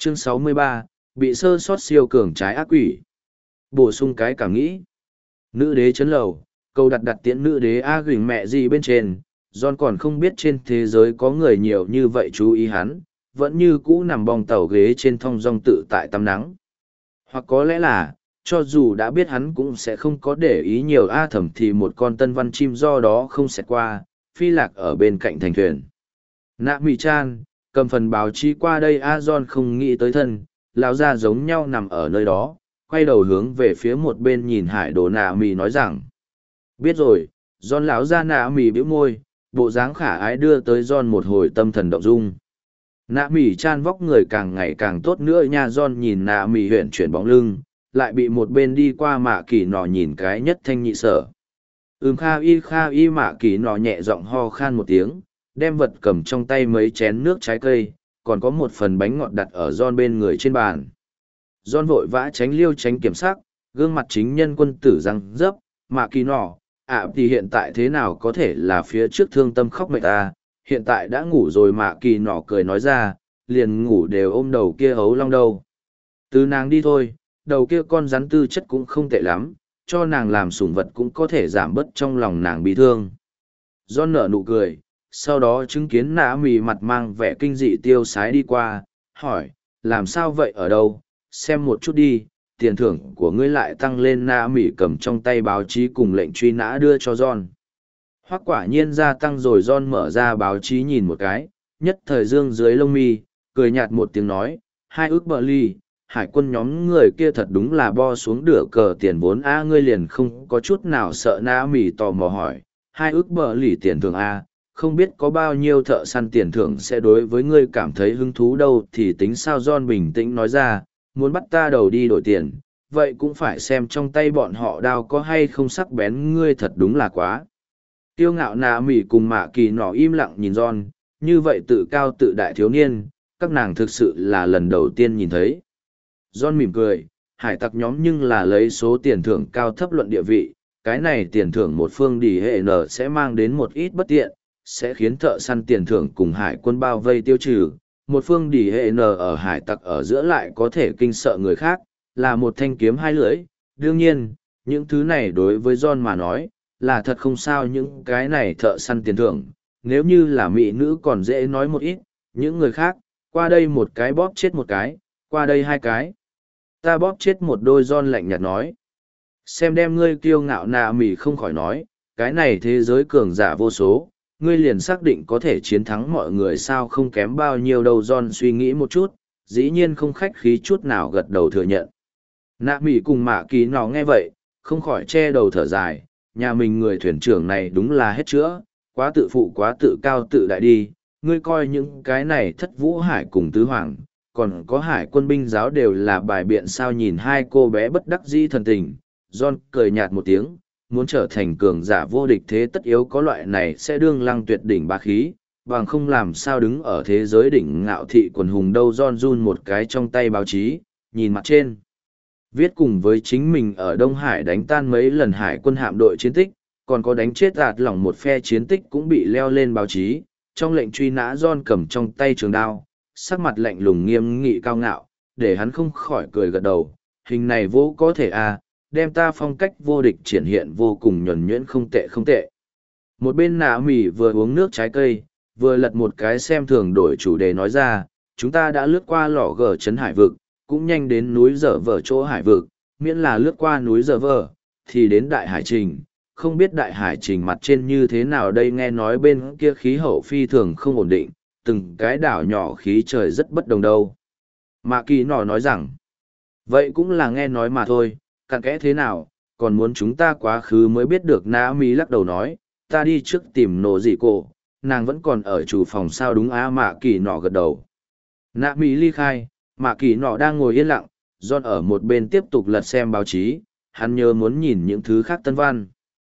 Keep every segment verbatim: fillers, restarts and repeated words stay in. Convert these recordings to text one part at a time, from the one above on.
Chương sáu mươi ba, bị sơ sót siêu cường trái ác quỷ. Bổ sung cái cảm nghĩ. Nữ đế chấn lầu, câu đặt đặt tiễn nữ đế A gửi mẹ gì bên trên, John còn không biết trên thế giới có người nhiều như vậy chú ý hắn, vẫn như cũ nằm bong tàu ghế trên thong dong tự tại tắm nắng. Hoặc có lẽ là, cho dù đã biết hắn cũng sẽ không có để ý nhiều A thẩm thì một con tân văn chim do đó không xẹt qua, phi lạc ở bên cạnh thành thuyền. Nạ mì chan, cầm phần báo chí qua đây A John không nghĩ tới thân, lão ra giống nhau nằm ở nơi đó, quay đầu hướng về phía một bên nhìn hải đồ nạ mì nói rằng. Biết rồi, John lão ra nạ mì bĩu môi, bộ dáng khả ái đưa tới John một hồi tâm thần động dung. Nạ mì chan vóc người càng ngày càng tốt nữa nha. John nhìn nạ mì huyện chuyển bóng lưng, lại bị một bên đi qua mạ kỳ nọ nhìn cái nhất thanh nhị sở. Ừm kha y kha y mạ kỳ nọ nhẹ giọng ho khan một tiếng, đem vật cầm trong tay mấy chén nước trái cây, còn có một phần bánh ngọt đặt ở John bên người trên bàn. John vội vã tránh liêu tránh kiểm sắc, gương mặt chính nhân quân tử răng dấp, mạ kỳ nọ, ạ à, thì hiện tại thế nào có thể là phía trước thương tâm khóc mệt ta, hiện tại đã ngủ rồi. Mạ kỳ nọ cười nói ra, liền ngủ đều ôm đầu kia hấu long đâu. Từ nàng đi thôi, đầu kia con rắn tư chất cũng không tệ lắm, cho nàng làm sủng vật cũng có thể giảm bớt trong lòng nàng bị thương. John nở nụ cười, sau đó chứng kiến nã mì mặt mang vẻ kinh dị tiêu sái đi qua, hỏi, làm sao vậy ở đâu, xem một chút đi, tiền thưởng của ngươi lại tăng lên. Nã mì cầm trong tay báo chí cùng lệnh truy nã đưa cho John. Hoắc quả nhiên gia tăng rồi. John mở ra báo chí nhìn một cái, nhất thời dương dưới lông mi, cười nhạt một tiếng nói, hai ước bờ ly, hải quân nhóm người kia thật đúng là bo xuống đửa cờ tiền vốn a. Ngươi liền không có chút nào sợ. Nã mì tò mò hỏi, hai ước bờ lì tiền thưởng a, không biết có bao nhiêu thợ săn tiền thưởng sẽ đối với ngươi cảm thấy hứng thú đâu thì tính sao. John bình tĩnh nói ra, muốn bắt ta đầu đi đổi tiền, vậy cũng phải xem trong tay bọn họ đao có hay không sắc bén. Ngươi thật đúng là quá kiêu ngạo. Nạ mỉ cùng mạ kỳ nọ im lặng nhìn John, như vậy tự cao tự đại thiếu niên, các nàng thực sự là lần đầu tiên nhìn thấy. John mỉm cười, hải tặc nhóm nhưng là lấy số tiền thưởng cao thấp luận địa vị, cái này tiền thưởng một phương đi hệ n sẽ mang đến một ít bất tiện, sẽ khiến thợ săn tiền thưởng cùng hải quân bao vây tiêu trừ. Một phương đi hệ n ở hải tặc ở giữa lại có thể kinh sợ người khác, là một thanh kiếm hai lưỡi. Đương nhiên, những thứ này đối với John mà nói, là thật không sao. Những cái này thợ săn tiền thưởng, nếu như là mỹ nữ còn dễ nói một ít, những người khác, qua đây một cái bóp chết một cái, qua đây hai cái, ta bóp chết một đôi. John lạnh nhạt nói. Xem đem ngươi kiêu ngạo. Nạ mỉ không khỏi nói, cái này thế giới cường giả vô số, ngươi liền xác định có thể chiến thắng mọi người sao? Không kém bao nhiêu đâu. John suy nghĩ một chút, dĩ nhiên không khách khí chút nào gật đầu thừa nhận. Nạ mỉ cùng mạ kỳ nọ nghe vậy, không khỏi che đầu thở dài, nhà mình người thuyền trưởng này đúng là hết chữa, quá tự phụ quá tự cao tự đại đi. Ngươi coi những cái này thất vũ hải cùng tứ hoàng, còn có hải quân binh giáo đều là bài biện sao? Nhìn hai cô bé bất đắc dĩ thần tình, John cười nhạt một tiếng, muốn trở thành cường giả vô địch thế tất yếu có loại này sẽ đương lăng tuyệt đỉnh bá khí, bằng không làm sao đứng ở thế giới đỉnh ngạo thị quần hùng đâu. John run một cái trong tay báo chí, nhìn mặt trên, viết cùng với chính mình ở Đông Hải đánh tan mấy lần hải quân hạm đội chiến tích, còn có đánh chết ạt lỏng một phe chiến tích cũng bị leo lên báo chí. Trong lệnh truy nã, John cầm trong tay trường đao, sắc mặt lạnh lùng nghiêm nghị cao ngạo, để hắn không khỏi cười gật đầu, hình này vô có thể à, đem ta phong cách vô địch triển hiện vô cùng nhuần nhuyễn, không tệ không tệ. Một bên nạ mỉ vừa uống nước trái cây, vừa lật một cái xem thường đổi chủ đề nói ra, chúng ta đã lướt qua lò gờ trấn hải vực, cũng nhanh đến núi dở vở chỗ hải vực, miễn là lướt qua núi dở vở, thì đến đại hải trình. Không biết đại hải trình mặt trên như thế nào đây? Nghe nói bên kia khí hậu phi thường không ổn định, từng cái đảo nhỏ khí trời rất bất đồng đâu. Mạ kỳ nọ nói rằng, vậy cũng là nghe nói mà thôi, cặn kẽ thế nào, còn muốn chúng ta quá khứ mới biết được. Nã mỉ lắc đầu nói, ta đi trước tìm nổ dị cổ, nàng vẫn còn ở chủ phòng sao? Đúng á. Mạ kỳ nọ gật đầu. Nã mỉ ly khai, mạ kỳ nọ đang ngồi yên lặng, John ở một bên tiếp tục lật xem báo chí, hắn nhớ muốn nhìn những thứ khác tân văn.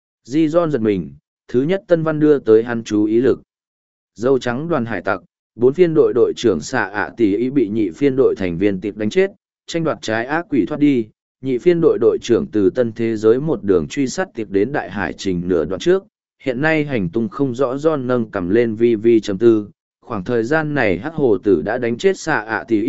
Di John giật mình, thứ nhất tân văn đưa tới hắn chú ý lực. Dâu trắng đoàn hải tặc, bốn phiên đội đội trưởng xạ ạ tỷ ý bị nhị phiên đội thành viên tịp đánh chết, tranh đoạt trái ác quỷ thoát đi. Nhị phiên đội đội trưởng từ tân thế giới một đường truy sát tịp đến đại hải trình nửa đoạn trước, hiện nay hành tung không rõ. John nâng cầm lên vi vi chấm tư, khoảng thời gian này hắc hồ tử đã đánh chết xạ ạ tỷ ý,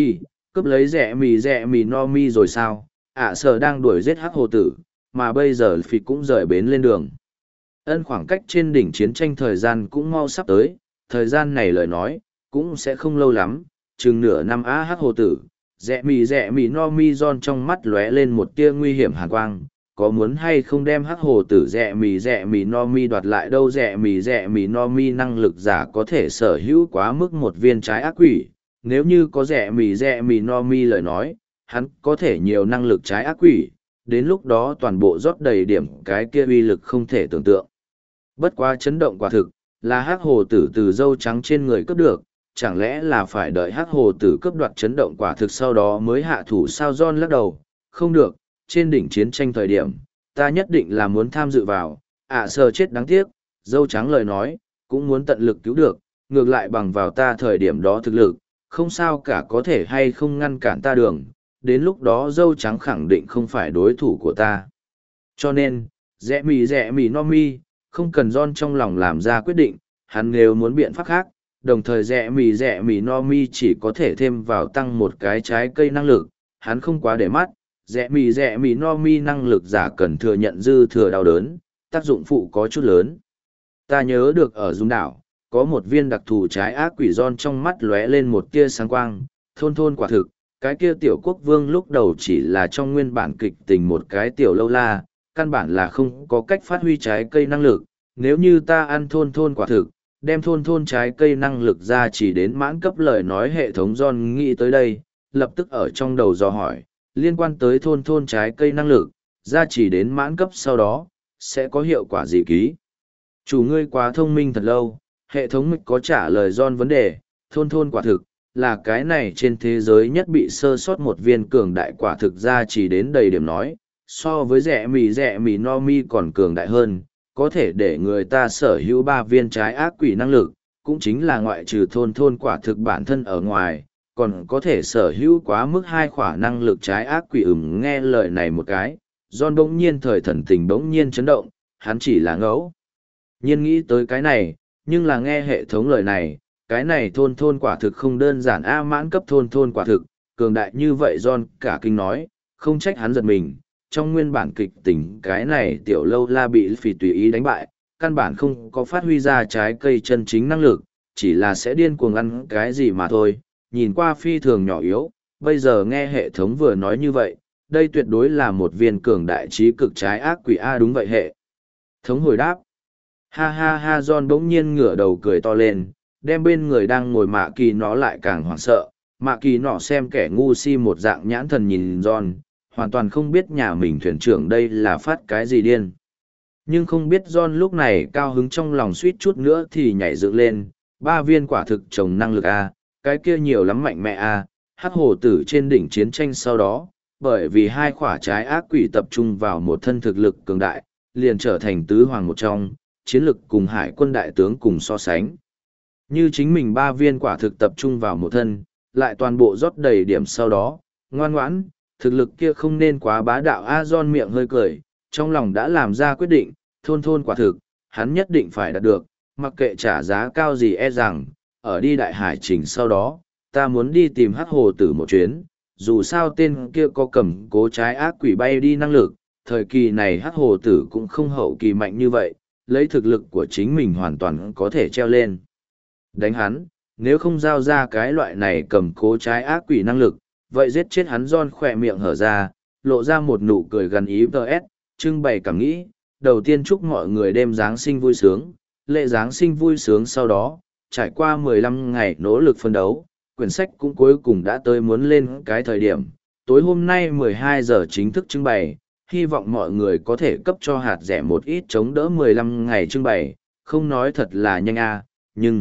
cướp lấy rẻ mì rẻ mì no mi rồi sao? ạ sở đang đuổi giết hắc hồ tử, mà bây giờ phi cũng rời bến lên đường. Ân khoảng cách trên đỉnh chiến tranh thời gian cũng mau sắp tới, thời gian này lời nói, cũng sẽ không lâu lắm, chừng nửa năm á hắc hồ tử, rẽ mì rẽ mì no mi giòn trong mắt lóe lên một tia nguy hiểm hàn quang, có muốn hay không đem hắc hồ tử rẽ mì rẽ mì no mi đoạt lại đâu rẽ mì rẽ mì no mi năng lực giả có thể sở hữu quá mức một viên trái ác quỷ, nếu như có rẽ mì rẽ mì no mi lời nói, hắn có thể nhiều năng lực trái ác quỷ, đến lúc đó toàn bộ rót đầy điểm cái kia uy lực không thể tưởng tượng. Bất quá chấn động quả thực, là hắc hồ tử từ dâu trắng trên người cướp được, chẳng lẽ là phải đợi hắc hồ tử cướp đoạt chấn động quả thực sau đó mới hạ thủ sao John lắc đầu, không được, trên đỉnh chiến tranh thời điểm, ta nhất định là muốn tham dự vào, ạ à, sờ chết đáng tiếc, dâu trắng lời nói, cũng muốn tận lực cứu được, ngược lại bằng vào ta thời điểm đó thực lực, không sao cả có thể hay không ngăn cản ta đường, đến lúc đó dâu trắng khẳng định không phải đối thủ của ta. Cho nên, rẽ mì rẽ mì no mi, không cần John trong lòng làm ra quyết định, hắn nếu muốn biện pháp khác, đồng thời rẽ mì rẽ mì no mi chỉ có thể thêm vào tăng một cái trái cây năng lực, hắn không quá để mắt, rẽ mì rẽ mì no mi năng lực giả cần thừa nhận dư thừa đau đớn, tác dụng phụ có chút lớn. Ta nhớ được ở Dung đảo, có một viên đặc thù trái ác quỷ John trong mắt lóe lên một tia sáng quang, thôn thôn quả thực, cái kia tiểu quốc vương lúc đầu chỉ là trong nguyên bản kịch tình một cái tiểu lâu la, căn bản là không có cách phát huy trái cây năng lực, nếu như ta ăn thôn thôn quả thực, đem thôn thôn trái cây năng lực ra chỉ đến mãn cấp lời nói hệ thống John nghĩ tới đây, lập tức ở trong đầu dò hỏi, liên quan tới thôn thôn trái cây năng lực, ra chỉ đến mãn cấp sau đó, sẽ có hiệu quả gì ký? Chủ ngươi quá thông minh thật lâu, hệ thống mịch có trả lời John vấn đề, thôn thôn quả thực, là cái này trên thế giới nhất bị sơ sót một viên cường đại quả thực ra chỉ đến đầy điểm nói, so với rẻ mì rẻ mì no mi còn cường đại hơn, có thể để người ta sở hữu ba viên trái ác quỷ năng lực, cũng chính là ngoại trừ thôn thôn quả thực bản thân ở ngoài, còn có thể sở hữu quá mức hai khỏa năng lực trái ác quỷ ửng nghe lời này một cái, John bỗng nhiên thời thần tình bỗng nhiên chấn động, hắn chỉ là ngẫu. Nhiên nghĩ tới cái này, nhưng là nghe hệ thống lời này, cái này thôn thôn quả thực không đơn giản A mãn cấp thôn thôn quả thực, cường đại như vậy John cả kinh nói, không trách hắn giật mình, trong nguyên bản kịch tình cái này tiểu lâu la bị phỉ tùy ý đánh bại, căn bản không có phát huy ra trái cây chân chính năng lực, chỉ là sẽ điên cuồng ăn cái gì mà thôi, nhìn qua phi thường nhỏ yếu, bây giờ nghe hệ thống vừa nói như vậy, đây tuyệt đối là một viên cường đại trí cực trái ác quỷ A đúng vậy hệ. Thống hồi đáp, ha ha ha John bỗng nhiên ngửa đầu cười to lên, đem bên người đang ngồi mạ kỳ nó lại càng hoảng sợ, mạ kỳ nọ xem kẻ ngu si một dạng nhãn thần nhìn John, hoàn toàn không biết nhà mình thuyền trưởng đây là phát cái gì điên. Nhưng không biết John lúc này cao hứng trong lòng suýt chút nữa thì nhảy dựng lên, ba viên quả thực trồng năng lực A, cái kia nhiều lắm mạnh mẽ A, hắc hồ tử trên đỉnh chiến tranh sau đó, bởi vì hai quả trái ác quỷ tập trung vào một thân thực lực cường đại, liền trở thành tứ hoàng một trong, chiến lực cùng hải quân đại tướng cùng so sánh. Như chính mình ba viên quả thực tập trung vào một thân, lại toàn bộ rót đầy điểm sau đó, ngoan ngoãn, thực lực kia không nên quá bá đạo A John miệng hơi cười, trong lòng đã làm ra quyết định, thôn thôn quả thực, hắn nhất định phải đạt được, mặc kệ trả giá cao gì e rằng, ở đi đại hải trình sau đó, ta muốn đi tìm hắc hồ tử một chuyến, dù sao tên kia có cầm cố trái ác quỷ bay đi năng lực, thời kỳ này hắc hồ tử cũng không hậu kỳ mạnh như vậy, lấy thực lực của chính mình hoàn toàn có thể treo lên. Đánh hắn, nếu không giao ra cái loại này cầm cố trái ác quỷ năng lực, vậy giết chết hắn John khỏe miệng hở ra, lộ ra một nụ cười gần ý vê ét, trưng bày cảm nghĩ, đầu tiên chúc mọi người đêm Giáng sinh vui sướng, lễ Giáng sinh vui sướng sau đó, trải qua mười lăm ngày nỗ lực phân đấu, quyển sách cũng cuối cùng đã tới muốn lên cái thời điểm, tối hôm nay mười hai giờ chính thức trưng bày, hy vọng mọi người có thể cấp cho hạt rẻ một ít chống đỡ mười lăm ngày trưng bày, không nói thật là nhanh a, nhưng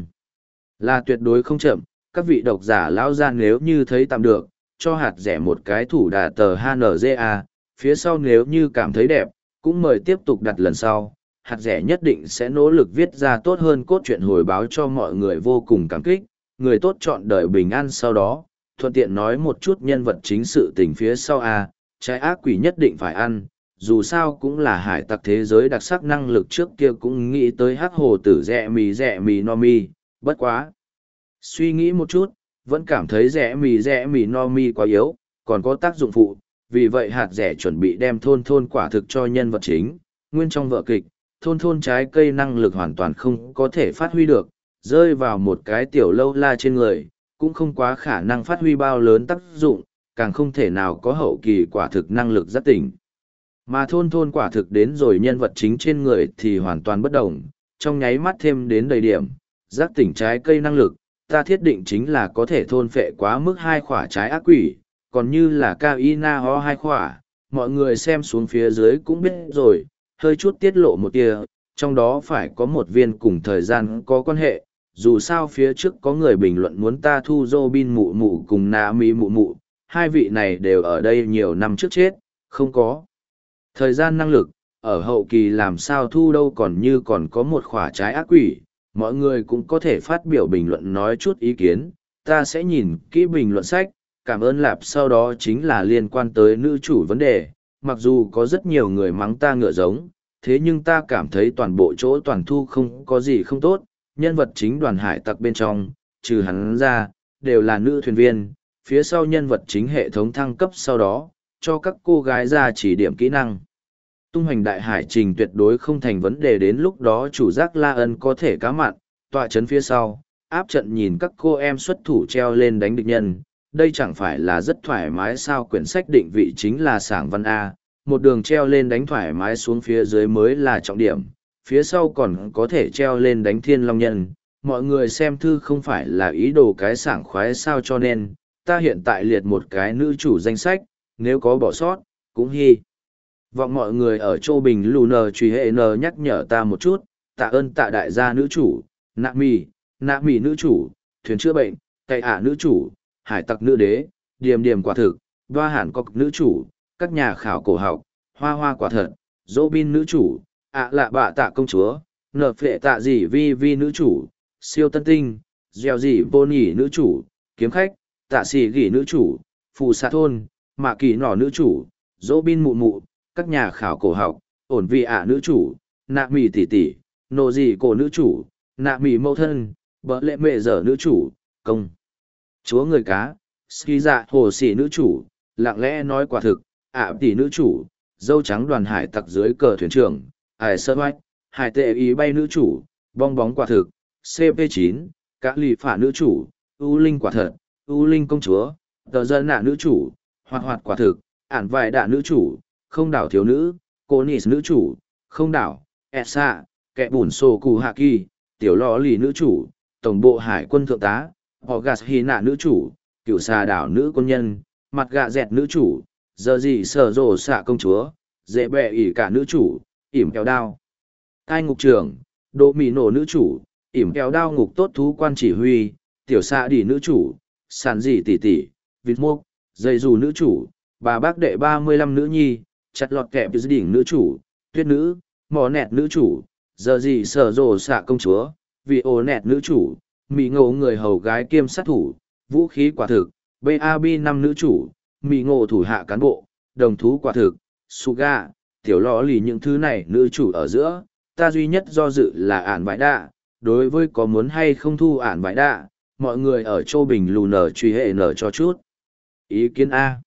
là tuyệt đối không chậm, các vị độc giả lão ra nếu như thấy tạm được, cho hạt rẻ một cái thủ đà tờ hát en giê a, phía sau nếu như cảm thấy đẹp, cũng mời tiếp tục đặt lần sau, hạt rẻ nhất định sẽ nỗ lực viết ra tốt hơn cốt truyện hồi báo cho mọi người vô cùng cảm kích, người tốt chọn đời bình an sau đó, thuận tiện nói một chút nhân vật chính sự tình phía sau a, trái ác quỷ nhất định phải ăn, dù sao cũng là hải tặc thế giới đặc sắc năng lực trước kia cũng nghĩ tới hắc hồ tử rẹ mì rẹ mì no mi, bất quá. Suy nghĩ một chút, Vẫn cảm thấy rẻ mì rẻ mì no mi quá yếu, còn có tác dụng phụ, vì vậy hạt rẻ chuẩn bị đem thôn thôn quả thực cho nhân vật chính. Nguyên trong vở kịch, thôn thôn trái cây năng lực hoàn toàn không có thể phát huy được, rơi vào một cái tiểu lâu la trên người, cũng không quá khả năng phát huy bao lớn tác dụng, càng không thể nào có hậu kỳ quả thực năng lực giác tỉnh. Mà thôn thôn quả thực đến rồi nhân vật chính trên người thì hoàn toàn bất đồng, trong nháy mắt thêm đến đầy điểm, giác tỉnh trái cây năng lực, ta thiết định chính là có thể thôn phệ quá mức hai khỏa trái ác quỷ, còn như là cao y na ho hai khỏa, mọi người xem xuống phía dưới cũng biết rồi, hơi chút tiết lộ một tia, trong đó phải có một viên cùng thời gian có quan hệ, dù sao phía trước có người bình luận muốn ta thu Robin mụ mụ cùng Na Mi mụ mụ, hai vị này đều ở đây nhiều năm trước chết, không có thời gian năng lực, ở hậu kỳ làm sao thu đâu còn như còn có một khỏa trái ác quỷ, mọi người cũng có thể phát biểu bình luận nói chút ý kiến, ta sẽ nhìn kỹ bình luận sách, cảm ơn lạp sau đó chính là liên quan tới nữ chủ vấn đề, mặc dù có rất nhiều người mắng ta ngựa giống, thế nhưng ta cảm thấy toàn bộ chỗ toàn thu không có gì không tốt, nhân vật chính đoàn hải tặc bên trong, trừ hắn ra, đều là nữ thuyền viên, phía sau nhân vật chính hệ thống thăng cấp sau đó, cho các cô gái ra chỉ điểm kỹ năng. Tung hoành đại hải trình tuyệt đối không thành vấn đề đến lúc đó chủ giác La Ân có thể cá mặn, tọa chấn phía sau, áp trận nhìn các cô em xuất thủ treo lên đánh địch nhân. Đây chẳng phải là rất thoải mái sao quyển sách định vị chính là sảng văn A, một đường treo lên đánh thoải mái xuống phía dưới mới là trọng điểm, phía sau còn có thể treo lên đánh thiên long nhân. Mọi người xem thư không phải là ý đồ cái sảng khoái sao cho nên, ta hiện tại liệt một cái nữ chủ danh sách, nếu có bỏ sót, cũng hy vọng mọi người ở châu bình lù nờ truy hệ n nhắc nhở ta một chút, tạ ơn tạ đại gia nữ chủ, nạ mì, nạ mì nữ chủ, thuyền chữa bệnh, cậy ả nữ chủ, hải tặc nữ đế, điềm điềm quả thực, đoa hẳn cọc nữ chủ, các nhà khảo cổ học, hoa hoa quả thật, dỗ bin nữ chủ, ạ lạ bạ tạ công chúa, nợ phệ tạ dì vi vi nữ chủ, siêu tân tinh, gieo dì vô nhỉ nữ chủ, kiếm khách, tạ xì gỉ nữ chủ, phù xạ thôn, mạ kỳ nỏ nữ chủ, dỗ bin mụ mụ, các nhà khảo cổ học, ổn vị ạ nữ chủ, nạ mì tỷ tỷ, nộ dị cổ nữ chủ, nạ mì mẫu thân, bỡ lệ mệ dở nữ chủ, công chúa người cá, ski dạ hồ sĩ nữ chủ, lặng lẽ nói quả thực, ạ tỷ nữ chủ, dâu trắng đoàn hải tặc dưới cờ thuyền trưởng, ải sơ hoách, hải tệ ý bay nữ chủ, bong bóng quả thực, xê pê chín, cả lì phả nữ chủ, ưu linh quả thật, ưu linh công chúa, tờ dân nạ nữ chủ, hoạt hoạt quả thực, ản vài đạ nữ chủ, không đảo thiếu nữ, cô nis nữ chủ, không đảo, esa, kẻ bùn sổ cù hạ kỳ, tiểu lò lì nữ chủ, tổng bộ hải quân thượng tá, họ gạt hy nạ nữ chủ, cựu xà đảo nữ quân nhân, mặt gạ dẹt nữ chủ, giờ gì sở rồ xạ công chúa, dễ bẹ ỉ cả nữ chủ, ỉm kéo đao. Cai ngục trưởng, độ mì nổ nữ chủ, ỉm kéo đao ngục tốt thú quan chỉ huy, tiểu xạ đỉ nữ chủ, sàn dị tỷ tỷ, vịt mốc, dây dù nữ chủ, bà bác đệ ba mươi lăm nữ nhi, chặt lọt kẹp đỉnh nữ chủ, tuyết nữ, mò nẹt nữ chủ, giờ gì sở rồ xạ công chúa, vị ồ nẹt nữ chủ, mì ngộ người hầu gái kiêm sát thủ, vũ khí quả thực, bab năm nữ chủ, mì ngộ thủ hạ cán bộ, đồng thú quả thực, suga, tiểu lò lì những thứ này nữ chủ ở giữa, ta duy nhất do dự là ản vải đạ, đối với có muốn hay không thu ản vải đạ, mọi người ở châu bình lù nở truy hệ nở cho chút. Ý kiến A.